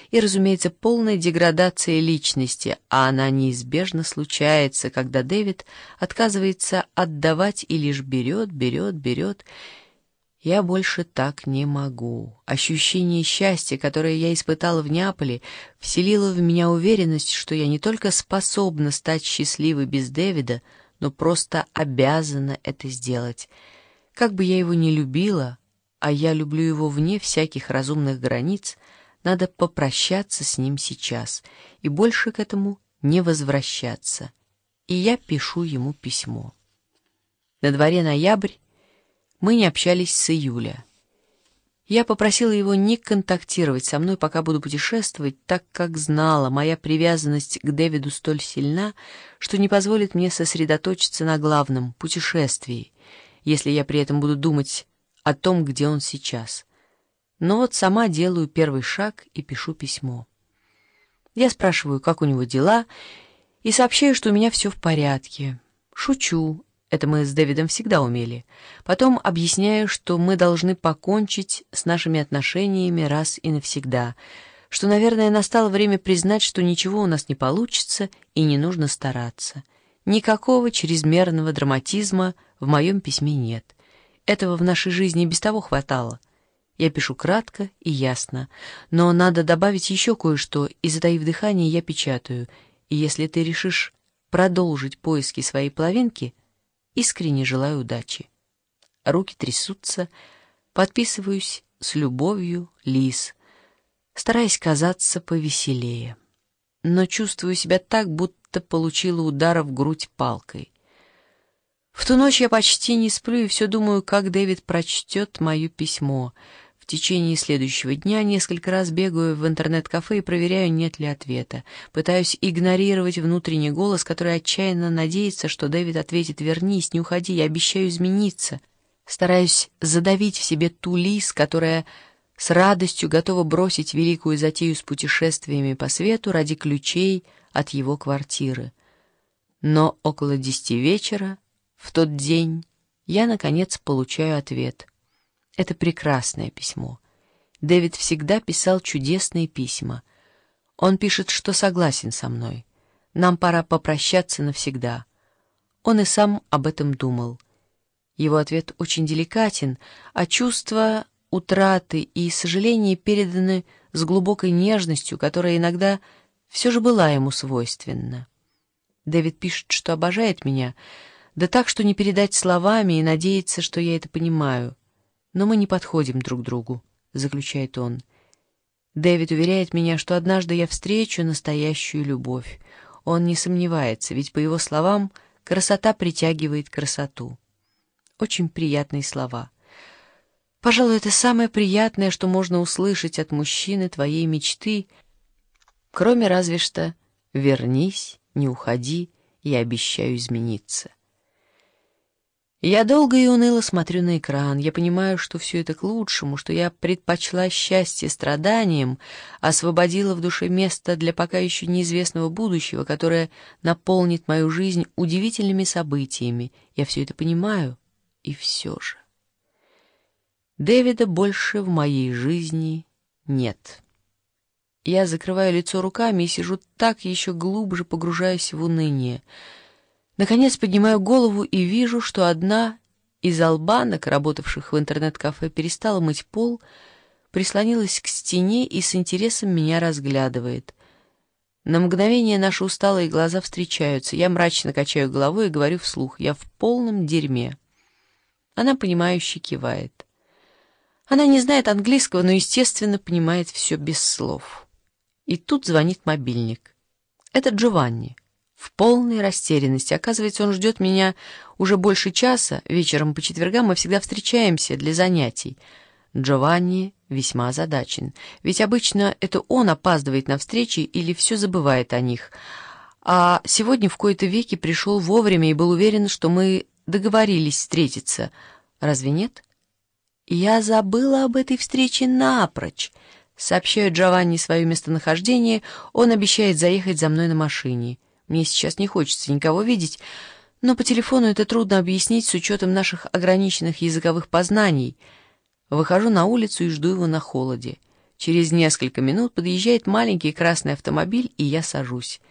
и, разумеется, полная деградация личности, а она неизбежно случается, когда Дэвид отказывается отдавать и лишь берет, берет, берет. Я больше так не могу. Ощущение счастья, которое я испытала в Неаполе, вселило в меня уверенность, что я не только способна стать счастливой без Дэвида, но просто обязана это сделать. Как бы я его ни любила, а я люблю его вне всяких разумных границ, надо попрощаться с ним сейчас и больше к этому не возвращаться. И я пишу ему письмо. На дворе ноябрь, мы не общались с июля. Я попросила его не контактировать со мной, пока буду путешествовать, так как знала, моя привязанность к Дэвиду столь сильна, что не позволит мне сосредоточиться на главном — путешествии, если я при этом буду думать о том, где он сейчас. Но вот сама делаю первый шаг и пишу письмо. Я спрашиваю, как у него дела, и сообщаю, что у меня все в порядке. Шучу. Это мы с Дэвидом всегда умели. Потом объясняю, что мы должны покончить с нашими отношениями раз и навсегда, что, наверное, настало время признать, что ничего у нас не получится и не нужно стараться. Никакого чрезмерного драматизма в моем письме нет. Этого в нашей жизни и без того хватало. Я пишу кратко и ясно, но надо добавить еще кое-что, и, затаив дыхание, я печатаю. И если ты решишь продолжить поиски своей половинки, искренне желаю удачи. Руки трясутся, подписываюсь с любовью, Лиз, стараясь казаться повеселее. Но чувствую себя так, будто получила удара в грудь палкой. В ту ночь я почти не сплю и все думаю, как Дэвид прочтет мое письмо. В течение следующего дня несколько раз бегаю в интернет-кафе и проверяю, нет ли ответа. Пытаюсь игнорировать внутренний голос, который отчаянно надеется, что Дэвид ответит: «Вернись, не уходи, я обещаю измениться». Стараюсь задавить в себе ту Лиз, которая с радостью готова бросить великую затею с путешествиями по свету ради ключей от его квартиры. Но около 10 вечера, в тот день, я, наконец, получаю ответ. Это прекрасное письмо. Дэвид всегда писал чудесные письма. Он пишет, что согласен со мной. Нам пора попрощаться навсегда. Он и сам об этом думал. Его ответ очень деликатен, а чувства утраты и сожаления переданы с глубокой нежностью, которая иногда все же была ему свойственна. Дэвид пишет, что обожает меня, да так, что не передать словами, и надеется, что я это понимаю. Но мы не подходим друг другу, заключает он. Дэвид уверяет меня, что однажды я встречу настоящую любовь. Он не сомневается, ведь, по его словам, красота притягивает красоту. Очень приятные слова. Пожалуй, это самое приятное, что можно услышать от мужчины твоей мечты, кроме разве что «вернись, не уходи, я обещаю измениться». Я долго и уныло смотрю на экран. Я понимаю, что все это к лучшему, что я предпочла счастье страданиям, освободила в душе место для пока еще неизвестного будущего, которое наполнит мою жизнь удивительными событиями. Я все это понимаю, и все же. Дэвида больше в моей жизни нет. Я закрываю лицо руками и сижу так, еще глубже погружаясь в уныние. Наконец поднимаю голову и вижу, что одна из албанок, работавших в интернет-кафе, перестала мыть пол, прислонилась к стене и с интересом меня разглядывает. На мгновение наши усталые глаза встречаются. Я мрачно качаю головой и говорю вслух: я в полном дерьме. Она, понимающе кивает. Она не знает английского, но, естественно, понимает все без слов. И тут звонит мобильник. Это Джованни. В полной растерянности. Оказывается, он ждет меня уже больше часа. Вечером по четвергам мы всегда встречаемся для занятий. Джованни весьма озадачен. Ведь обычно это он опаздывает на встречи или все забывает о них. А сегодня в кои-то веки пришел вовремя и был уверен, что мы договорились встретиться. Разве нет? Я забыла об этой встрече напрочь. Сообщаю Джованни свое местонахождение. Он обещает заехать за мной на машине. Мне сейчас не хочется никого видеть, но по телефону это трудно объяснить с учетом наших ограниченных языковых познаний. Выхожу на улицу и жду его на холоде. Через несколько минут подъезжает маленький красный автомобиль, и я сажусь.